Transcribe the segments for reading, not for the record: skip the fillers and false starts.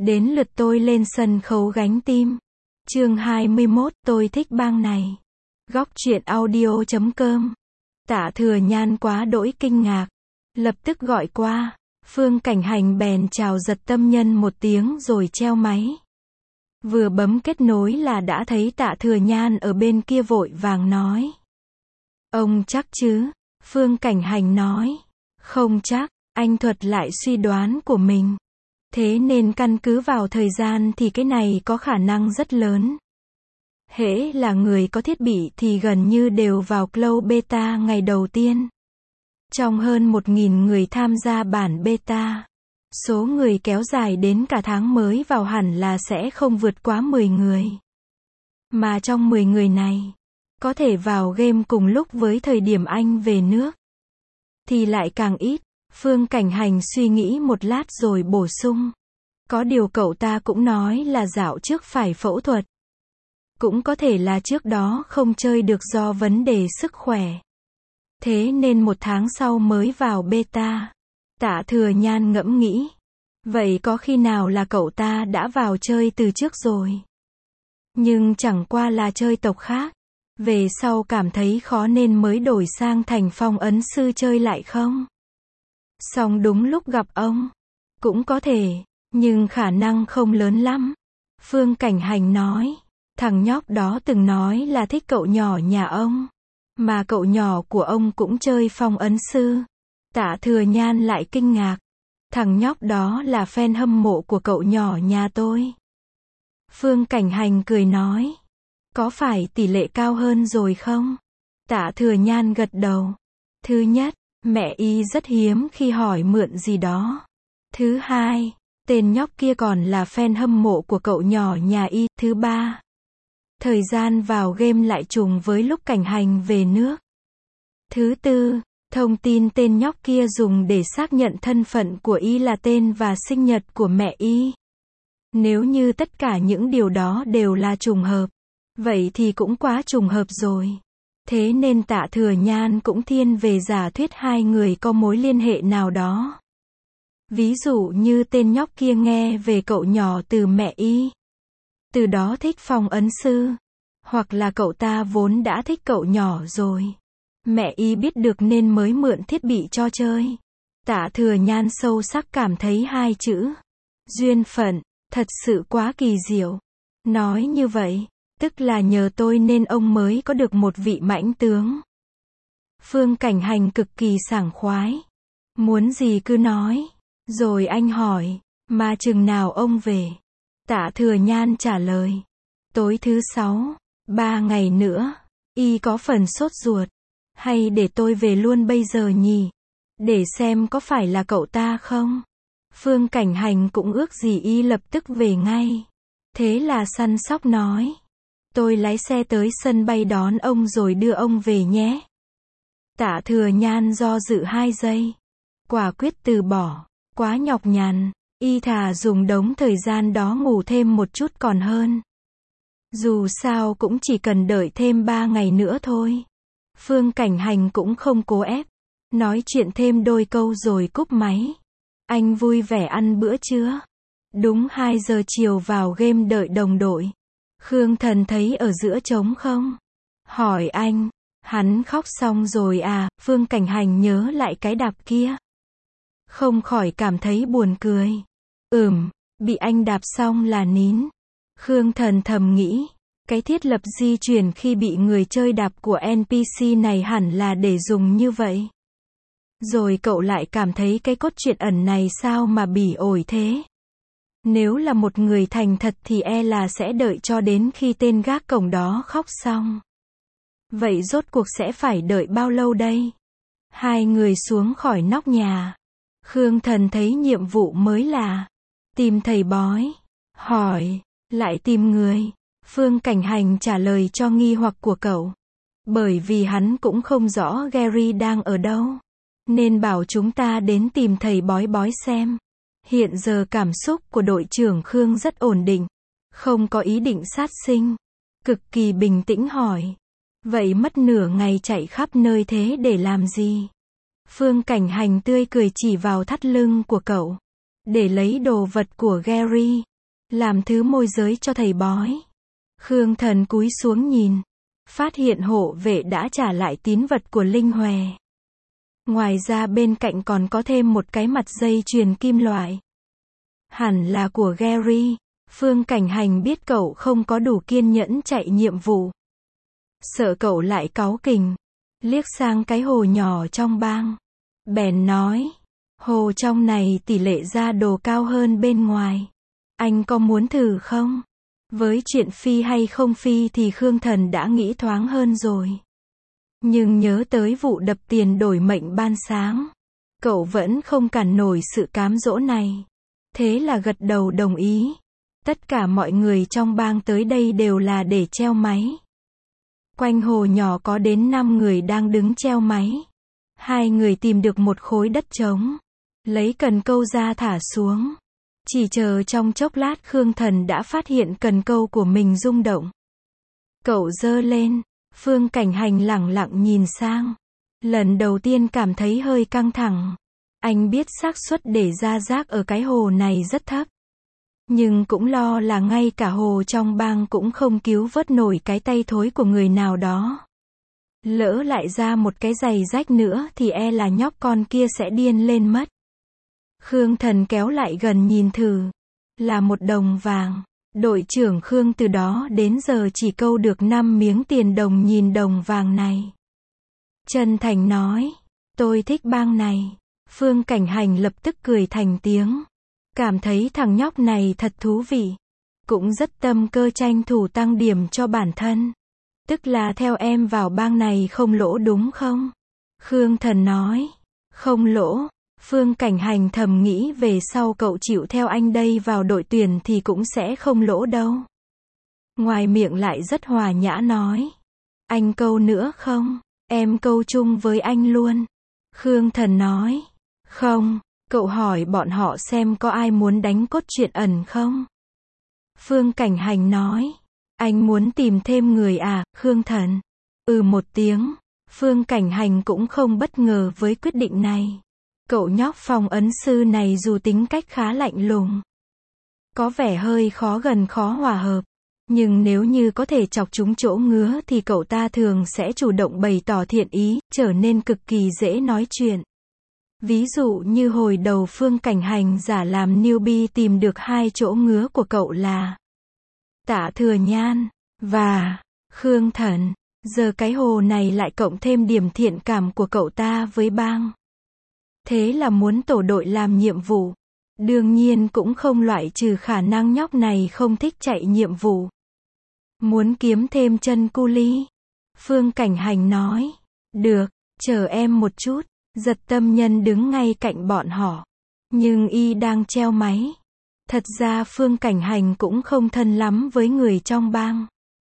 Đến lượt tôi lên sân khấu gánh tim. Chương 21, tôi thích bang này. Góc truyện audio.com. Tạ Thừa Nhan quá đỗi kinh ngạc, lập tức gọi qua. Phương Cảnh Hành bèn chào Giật Tâm Nhân một tiếng rồi treo máy. Vừa bấm kết nối là đã thấy Tạ Thừa Nhan ở bên kia vội vàng nói. Ông chắc chứ? Phương Cảnh Hành nói. Không chắc, anh thuật lại suy đoán của mình. Thế nên căn cứ vào thời gian thì cái này có khả năng rất lớn. Hễ là người có thiết bị thì gần như đều vào Cloud Beta ngày đầu tiên. Trong hơn 1.000 người tham gia bản beta, số người kéo dài đến cả tháng mới vào hẳn là sẽ không vượt quá 10 người. Mà trong 10 người này, có thể vào game cùng lúc với thời điểm anh về nước, thì lại càng ít. Phương Cảnh Hành suy nghĩ một lát rồi bổ sung. Có điều cậu ta cũng nói là dạo trước phải phẫu thuật. Cũng có thể là trước đó không chơi được do vấn đề sức khỏe. Thế nên 1 tháng sau mới vào beta. Tạ Thừa Nhan ngẫm nghĩ. Vậy có khi nào là cậu ta đã vào chơi từ trước rồi? Nhưng chẳng qua là chơi tộc khác. Về sau cảm thấy khó nên mới đổi sang thành phong ấn sư chơi lại không? Xong đúng lúc gặp ông. Cũng có thể, nhưng khả năng không lớn lắm. Phương Cảnh Hành nói. Thằng nhóc đó từng nói là thích cậu nhỏ nhà ông. Mà cậu nhỏ của ông cũng chơi phong ấn sư. Tạ Thừa Nhan lại kinh ngạc. Thằng nhóc đó là fan hâm mộ của cậu nhỏ nhà tôi. Phương Cảnh Hành cười nói. Có phải tỷ lệ cao hơn rồi không? Tạ Thừa Nhan gật đầu. Thứ nhất, mẹ y rất hiếm khi hỏi mượn gì đó. Thứ hai, tên nhóc kia còn là fan hâm mộ của cậu nhỏ nhà y. Thứ ba, thời gian vào game lại trùng với lúc Cảnh Hành về nước. Thứ tư, thông tin tên nhóc kia dùng để xác nhận thân phận của y là tên và sinh nhật của mẹ y. Nếu như tất cả những điều đó đều là trùng hợp, vậy thì cũng quá trùng hợp rồi. Thế nên Tạ Thừa Nhan cũng thiên về giả thuyết hai người có mối liên hệ nào đó. Ví dụ như tên nhóc kia nghe về cậu nhỏ từ mẹ y, từ đó thích phong ấn sư. Hoặc là cậu ta vốn đã thích cậu nhỏ rồi. Mẹ y biết được nên mới mượn thiết bị cho chơi. Tạ Thừa Nhan sâu sắc cảm thấy hai chữ duyên phận thật sự quá kỳ diệu. Nói như vậy, tức là nhờ tôi nên ông mới có được một vị mãnh tướng. Phương Cảnh Hành cực kỳ sảng khoái. Muốn gì cứ nói. Rồi anh hỏi, mà chừng nào ông về? Tạ Thừa Nhan trả lời, tối thứ 6, 3 ngày nữa. Y có phần sốt ruột. Hay để tôi về luôn bây giờ nhỉ? Để xem có phải là cậu ta không? Phương Cảnh Hành cũng ước gì y lập tức về ngay. Thế là săn sóc nói. Tôi lái xe tới sân bay đón ông rồi đưa ông về nhé. Tạ Thừa Nhan do dự 2 giây. Quả quyết từ bỏ. Quá nhọc nhằn. Y thà dùng đống thời gian đó ngủ thêm một chút còn hơn. Dù sao cũng chỉ cần đợi thêm 3 ngày nữa thôi. Phương Cảnh Hành cũng không cố ép. Nói chuyện thêm đôi câu rồi cúp máy. Anh vui vẻ ăn bữa trưa. Đúng 2 giờ chiều vào game đợi đồng đội. Khương Thần thấy ở giữa trống không? Hỏi anh. Hắn khóc xong rồi à? Phương Cảnh Hành nhớ lại cái đạp kia. Không khỏi cảm thấy buồn cười. Bị anh đạp xong là nín. Khương Thần thầm nghĩ. Cái thiết lập di chuyển khi bị người chơi đạp của NPC này hẳn là để dùng như vậy. Rồi cậu lại cảm thấy cái cốt truyện ẩn này sao mà bỉ ổi thế? Nếu là một người thành thật thì e là sẽ đợi cho đến khi tên gác cổng đó khóc xong. Vậy rốt cuộc sẽ phải đợi bao lâu đây? Hai người xuống khỏi nóc nhà. Khương Thần thấy nhiệm vụ mới là tìm thầy bói. Hỏi, lại tìm người. Phương Cảnh Hành trả lời cho nghi hoặc của cậu. Bởi vì hắn cũng không rõ Gary đang ở đâu. Nên bảo chúng ta đến tìm thầy bói xem. Hiện giờ cảm xúc của đội trưởng Khương rất ổn định. Không có ý định sát sinh. Cực kỳ bình tĩnh hỏi. Vậy mất nửa ngày chạy khắp nơi thế để làm gì? Phương Cảnh Hành tươi cười chỉ vào thắt lưng của cậu. Để lấy đồ vật của Gary. làm thứ môi giới cho thầy bói. Khương Thần cúi xuống nhìn, phát hiện hộ vệ đã trả lại tín vật của Linh Hòe. Ngoài ra bên cạnh còn có thêm một cái mặt dây chuyền kim loại. Hẳn là của Gary. Phương Cảnh Hành biết cậu không có đủ kiên nhẫn chạy nhiệm vụ. Sợ cậu lại cáu kỉnh, liếc sang cái hồ nhỏ trong bang. Bèn nói, hồ trong này tỷ lệ ra đồ cao hơn bên ngoài. Anh có muốn thử không? Với chuyện phi hay không phi thì Khương Thần đã nghĩ thoáng hơn rồi. Nhưng nhớ tới vụ đập tiền đổi mệnh ban sáng, cậu vẫn không cản nổi sự cám dỗ này. Thế là gật đầu đồng ý. Tất cả mọi người trong bang tới đây đều là để treo máy. Quanh hồ nhỏ có đến 5 người đang đứng treo máy. 2 người tìm được một khối đất trống, lấy cần câu ra thả xuống. Chỉ chờ trong chốc lát Khương Thần đã phát hiện cần câu của mình rung động. Cậu giơ lên, Phương Cảnh Hành lẳng lặng nhìn sang. Lần đầu tiên cảm thấy hơi căng thẳng. Anh biết xác suất để ra rác ở cái hồ này rất thấp. Nhưng cũng lo là ngay cả hồ trong bang cũng không cứu vớt nổi cái tay thối của người nào đó. Lỡ lại ra một cái giày rách nữa thì e là nhóc con kia sẽ điên lên mất. Khương Thần kéo lại gần nhìn thử. Là một đồng vàng. Đội trưởng Khương từ đó đến giờ chỉ câu được 5 miếng tiền đồng nhìn đồng vàng này. Chân thành nói, tôi thích bang này. Phương Cảnh Hành lập tức cười thành tiếng. Cảm thấy thằng nhóc này thật thú vị. Cũng rất tâm cơ tranh thủ tăng điểm cho bản thân. Tức là theo em vào bang này không lỗ đúng không? Khương Thần nói, không lỗ. Phương Cảnh Hành thầm nghĩ về sau cậu chịu theo anh đây vào đội tuyển thì cũng sẽ không lỗ đâu. Ngoài miệng lại rất hòa nhã nói, anh câu nữa không? Em câu chung với anh luôn. Khương Thần nói, không. Cậu hỏi bọn họ xem có ai muốn đánh cốt truyện ẩn không? Phương Cảnh Hành nói, anh muốn tìm thêm người à? Khương Thần một tiếng. Phương Cảnh Hành cũng không bất ngờ với quyết định này. Cậu nhóc phong ấn sư này dù tính cách khá lạnh lùng, có vẻ hơi khó gần khó hòa hợp, nhưng nếu như có thể chọc trúng chỗ ngứa thì cậu ta thường sẽ chủ động bày tỏ thiện ý, trở nên cực kỳ dễ nói chuyện. Ví dụ như hồi đầu Phương Cảnh Hành giả làm newbie tìm được 2 chỗ ngứa của cậu là Tạ Thừa Nhan và Khương Thần. Giờ cái hồ này lại cộng thêm điểm thiện cảm của cậu ta với bang. Thế là muốn tổ đội làm nhiệm vụ. Đương nhiên cũng không loại trừ khả năng nhóc này không thích chạy nhiệm vụ. Muốn kiếm thêm chân cu ly. Phương Cảnh Hành nói, được, chờ em một chút. Giật Tâm Nhân đứng ngay cạnh bọn họ. Nhưng y đang treo máy. Thật ra Phương Cảnh Hành cũng không thân lắm với người trong bang.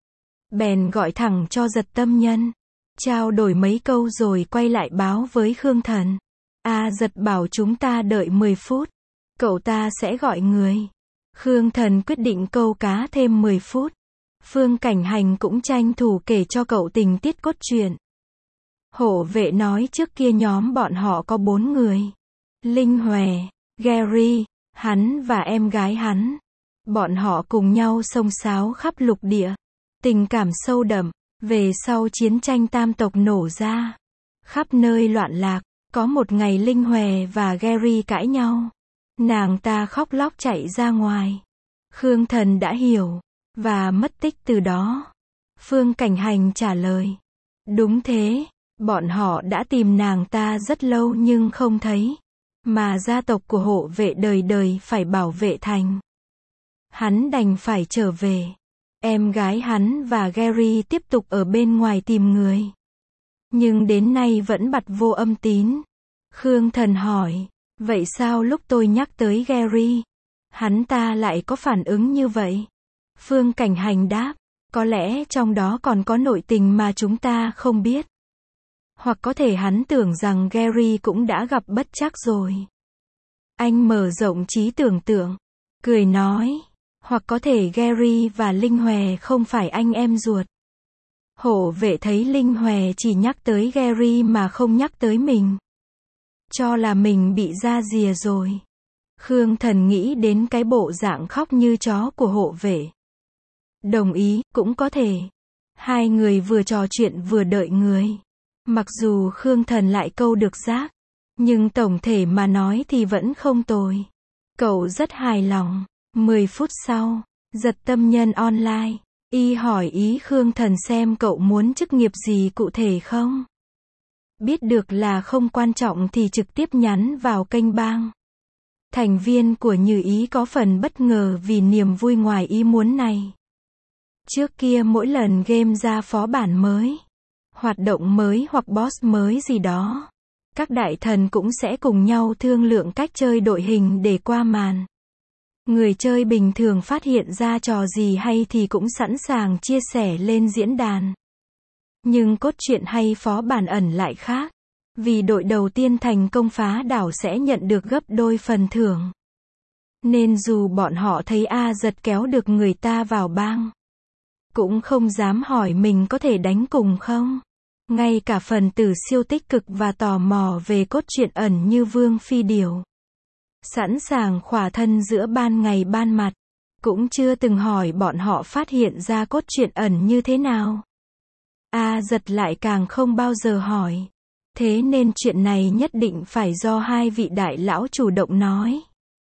Bèn gọi thẳng cho Giật Tâm Nhân. Trao đổi mấy câu rồi quay lại báo với Khương Thần. Giật bảo chúng ta đợi 10 phút. Cậu ta sẽ gọi người. Khương Thần quyết định câu cá thêm 10 phút. Phương Cảnh Hành cũng tranh thủ kể cho cậu tình tiết cốt truyện. Hộ vệ nói trước kia nhóm bọn họ có 4 người. Linh Hòe, Gary, hắn và em gái hắn. Bọn họ cùng nhau xông xáo khắp lục địa. Tình cảm sâu đậm. Về sau chiến tranh tam tộc nổ ra, khắp nơi loạn lạc. Có một ngày Linh Hòe và Gary cãi nhau. Nàng ta khóc lóc chạy ra ngoài. Khương Thần đã hiểu, và mất tích từ đó. Phương Cảnh Hành trả lời. Đúng thế, bọn họ đã tìm nàng ta rất lâu nhưng không thấy. Mà gia tộc của hộ vệ đời đời phải bảo vệ thành. Hắn đành phải trở về. Em gái hắn và Gary tiếp tục ở bên ngoài tìm người. Nhưng đến nay vẫn bặt vô âm tín. Khương Thần hỏi, vậy sao lúc tôi nhắc tới Gary, hắn ta lại có phản ứng như vậy? Phương Cảnh Hành đáp, có lẽ trong đó còn có nội tình mà chúng ta không biết. Hoặc có thể hắn tưởng rằng Gary cũng đã gặp bất trắc rồi. Anh mở rộng trí tưởng tượng, cười nói, hoặc có thể Gary và Linh Hòe không phải anh em ruột. Hộ vệ thấy Linh Hòe chỉ nhắc tới Gary mà không nhắc tới mình. Cho là mình bị ra rìa rồi. Khương Thần nghĩ đến cái bộ dạng khóc như chó của hộ vệ. Đồng ý, cũng có thể. Hai người vừa trò chuyện vừa đợi người. Mặc dù Khương Thần lại câu được giác, nhưng tổng thể mà nói thì vẫn không tồi. Cậu rất hài lòng. 10 phút sau, Giật Tâm Nhân online. Y hỏi ý Khương Thần xem cậu muốn chức nghiệp gì cụ thể không. Biết được là không quan trọng thì trực tiếp nhắn vào kênh bang. Thành viên của Như Ý có phần bất ngờ vì niềm vui ngoài ý muốn này. Trước kia mỗi lần game ra phó bản mới, hoạt động mới hoặc boss mới gì đó, các đại thần cũng sẽ cùng nhau thương lượng cách chơi đội hình để qua màn. Người chơi bình thường phát hiện ra trò gì hay thì cũng sẵn sàng chia sẻ lên diễn đàn. Nhưng cốt truyện hay phó bản ẩn lại khác. Vì đội đầu tiên thành công phá đảo sẽ nhận được gấp đôi phần thưởng. Nên dù bọn họ thấy A Giật kéo được người ta vào bang, cũng không dám hỏi mình có thể đánh cùng không. Ngay cả phần tử siêu tích cực và tò mò về cốt truyện ẩn như Vương Phi Điểu, sẵn sàng khỏa thân giữa ban ngày ban mặt, cũng chưa từng hỏi bọn họ phát hiện ra cốt truyện ẩn như thế nào. A Giật lại càng không bao giờ hỏi. Thế nên chuyện này nhất định phải do hai vị đại lão chủ động nói.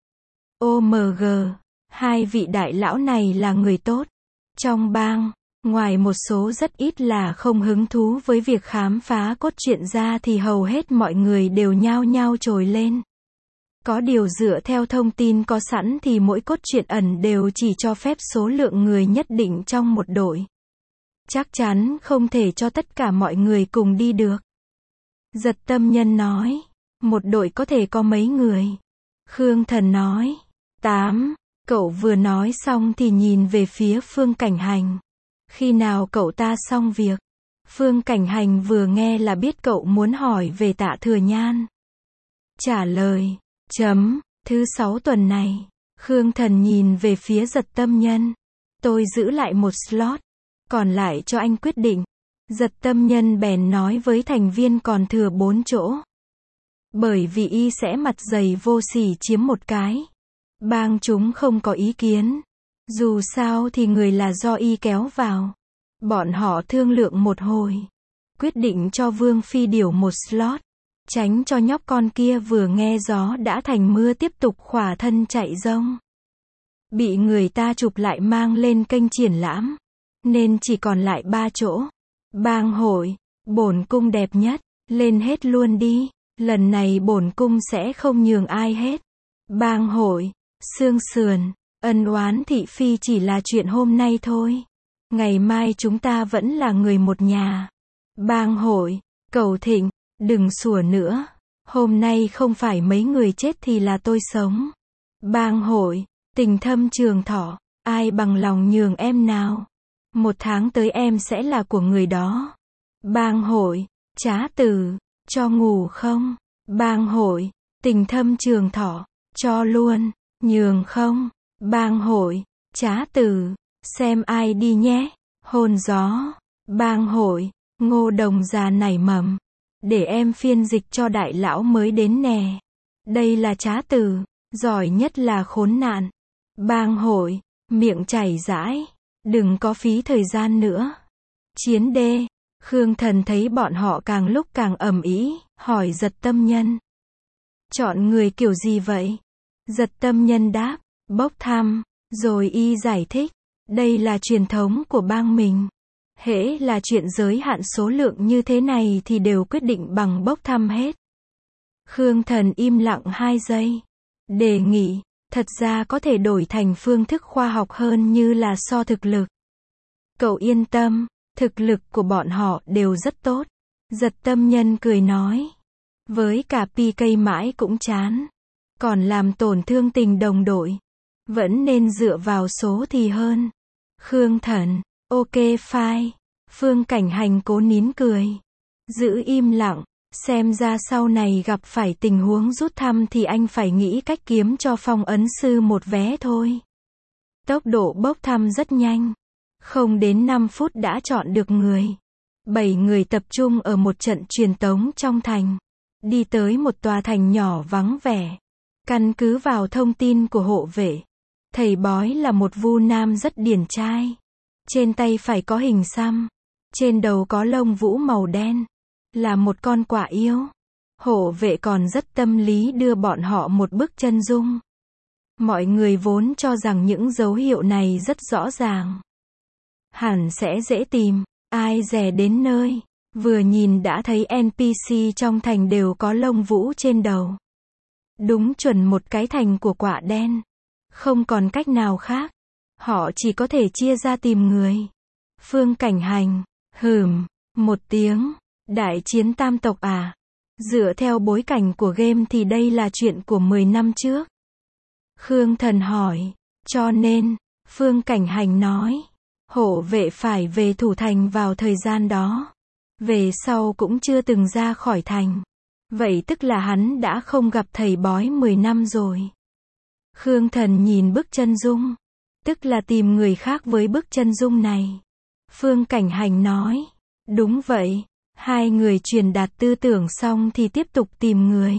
OMG, hai vị đại lão này là người tốt. Trong bang, ngoài một số rất ít là không hứng thú với việc khám phá cốt truyện ra thì hầu hết mọi người đều nhao nhao trồi lên. Có điều dựa theo thông tin có sẵn thì mỗi cốt truyện ẩn đều chỉ cho phép số lượng người nhất định trong một đội. Chắc chắn không thể cho tất cả mọi người cùng đi được. Giật Tâm Nhân nói, một đội có thể có mấy người? Khương Thần nói, 8. Cậu vừa nói xong thì nhìn về phía Phương Cảnh Hành. Khi nào cậu ta xong việc? Phương Cảnh Hành vừa nghe là biết cậu muốn hỏi về Tạ Thừa Nhan. Trả lời, thứ 6 tuần này. Khương Thần nhìn về phía Giật Tâm Nhân. Tôi giữ lại một slot, còn lại cho anh quyết định. Giật Tâm Nhân bèn nói với thành viên còn thừa 4 chỗ. Bởi vì y sẽ mặt dày vô sỉ chiếm một cái. Bang chúng không có ý kiến. Dù sao thì người là do y kéo vào. Bọn họ thương lượng một hồi, quyết định cho Vương Phi Điểu một slot, tránh cho nhóc con kia vừa nghe gió đã thành mưa tiếp tục khỏa thân chạy rông. Bị người ta chụp lại mang lên kênh triển lãm, nên chỉ còn lại 3 chỗ. Bang hội, bổn cung đẹp nhất, lên hết luôn đi, lần này bổn cung sẽ không nhường ai hết. Bang hội, xương sườn, ân oán thị phi chỉ là chuyện hôm nay thôi. Ngày mai chúng ta vẫn là người một nhà. Bang hội, cầu thịnh, đừng sủa nữa. Hôm nay không phải mấy người chết thì là tôi sống. Bang hội, tình thâm trường thọ, ai bằng lòng nhường em nào. 1 tháng tới em sẽ là của người đó. Bang hội, trá tử, cho ngủ không? Bang hội, tình thâm trường thọ, cho luôn, nhường không? Bang hội, trá tử, xem ai đi nhé. Hôn gió. Bang hội, ngô đồng già nảy mầm. Để em phiên dịch cho đại lão mới đến nè. Đây là trá tử, giỏi nhất là khốn nạn. Bang hội, miệng chảy rãi. Đừng có phí thời gian nữa. Chiến đê. Khương Thần thấy bọn họ càng lúc càng ầm ĩ, hỏi Giật Tâm Nhân. Chọn người kiểu gì vậy? Giật Tâm Nhân đáp, bốc thăm. Rồi y giải thích, đây là truyền thống của bang mình. Hễ là chuyện giới hạn số lượng như thế này thì đều quyết định bằng bốc thăm hết. Khương Thần im lặng 2 giây. Đề nghị, thật ra có thể đổi thành phương thức khoa học hơn như là so thực lực. Cậu yên tâm, thực lực của bọn họ đều rất tốt. Giật Tâm Nhân cười nói. Với cả PK mãi cũng chán. Còn làm tổn thương tình đồng đội. Vẫn nên dựa vào số thì hơn. Khương Thần, ok fine. Phương Cảnh Hành cố nín cười. Giữ im lặng. Xem ra sau này gặp phải tình huống rút thăm thì anh phải nghĩ cách kiếm cho Phong ấn sư một vé thôi. Tốc độ bốc thăm rất nhanh. Không đến 5 phút đã chọn được người. 7 người tập trung ở một trận truyền tống trong thành. Đi tới một tòa thành nhỏ vắng vẻ. Căn cứ vào thông tin của hộ vệ, thầy bói là một vu nam rất điển trai. Trên tay phải có hình xăm, trên đầu có lông vũ màu đen, là một con quạ yêu. Hộ vệ còn rất tâm lý đưa bọn họ một bức chân dung. Mọi người vốn cho rằng những dấu hiệu này rất rõ ràng, hẳn sẽ dễ tìm, ai dè đến nơi, vừa nhìn đã thấy NPC trong thành đều có lông vũ trên đầu. Đúng chuẩn một cái thành của quạ đen. Không còn cách nào khác. Họ chỉ có thể chia ra tìm người. Phương Cảnh Hành, một tiếng, đại chiến tam tộc à? Dựa theo bối cảnh của game thì đây là chuyện của 10 năm trước. Khương Thần hỏi, cho nên, Phương Cảnh Hành nói, hộ vệ phải về thủ thành vào thời gian đó. Về sau cũng chưa từng ra khỏi thành. Vậy tức là hắn đã không gặp thầy bói 10 năm rồi. Khương Thần nhìn bức chân dung. Tức là tìm người khác với bức chân dung này. Phương Cảnh Hành nói, đúng vậy. Hai người truyền đạt tư tưởng xong thì tiếp tục tìm người.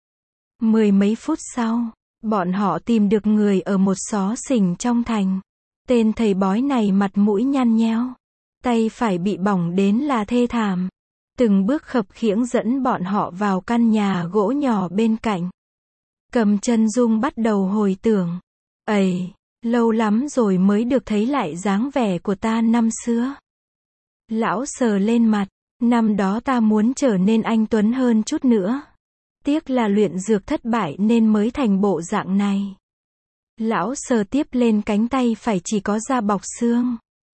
10 mấy phút sau, bọn họ tìm được người ở một xó xỉnh trong thành. Tên thầy bói này mặt mũi nhăn nheo, tay phải bị bỏng đến là thê thảm. Từng bước khập khiễng dẫn bọn họ vào căn nhà gỗ nhỏ bên cạnh. Cầm chân dung bắt đầu hồi tưởng. Ây, lâu lắm rồi mới được thấy lại dáng vẻ của ta năm xưa. Lão sờ lên mặt, năm đó ta muốn trở nên anh tuấn hơn chút nữa. Tiếc là luyện dược thất bại nên mới thành bộ dạng này. Lão sờ tiếp lên cánh tay phải chỉ có da bọc xương.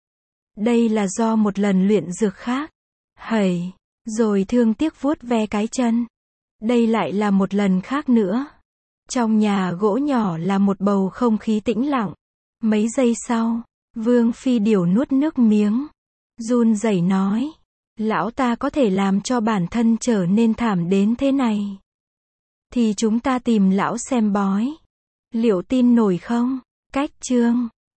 Đây là do một lần luyện dược khác. Hầy, rồi thương tiếc vuốt ve cái chân. Đây lại là một lần khác nữa. Trong nhà gỗ nhỏ là một bầu không khí tĩnh lặng. Mấy giây sau, Vương Phi Điểu nuốt nước miếng. Run rẩy nói, lão ta có thể làm cho bản thân trở nên thảm đến thế này. Thì chúng ta tìm lão xem bói. Liệu tin nổi không? Cách chương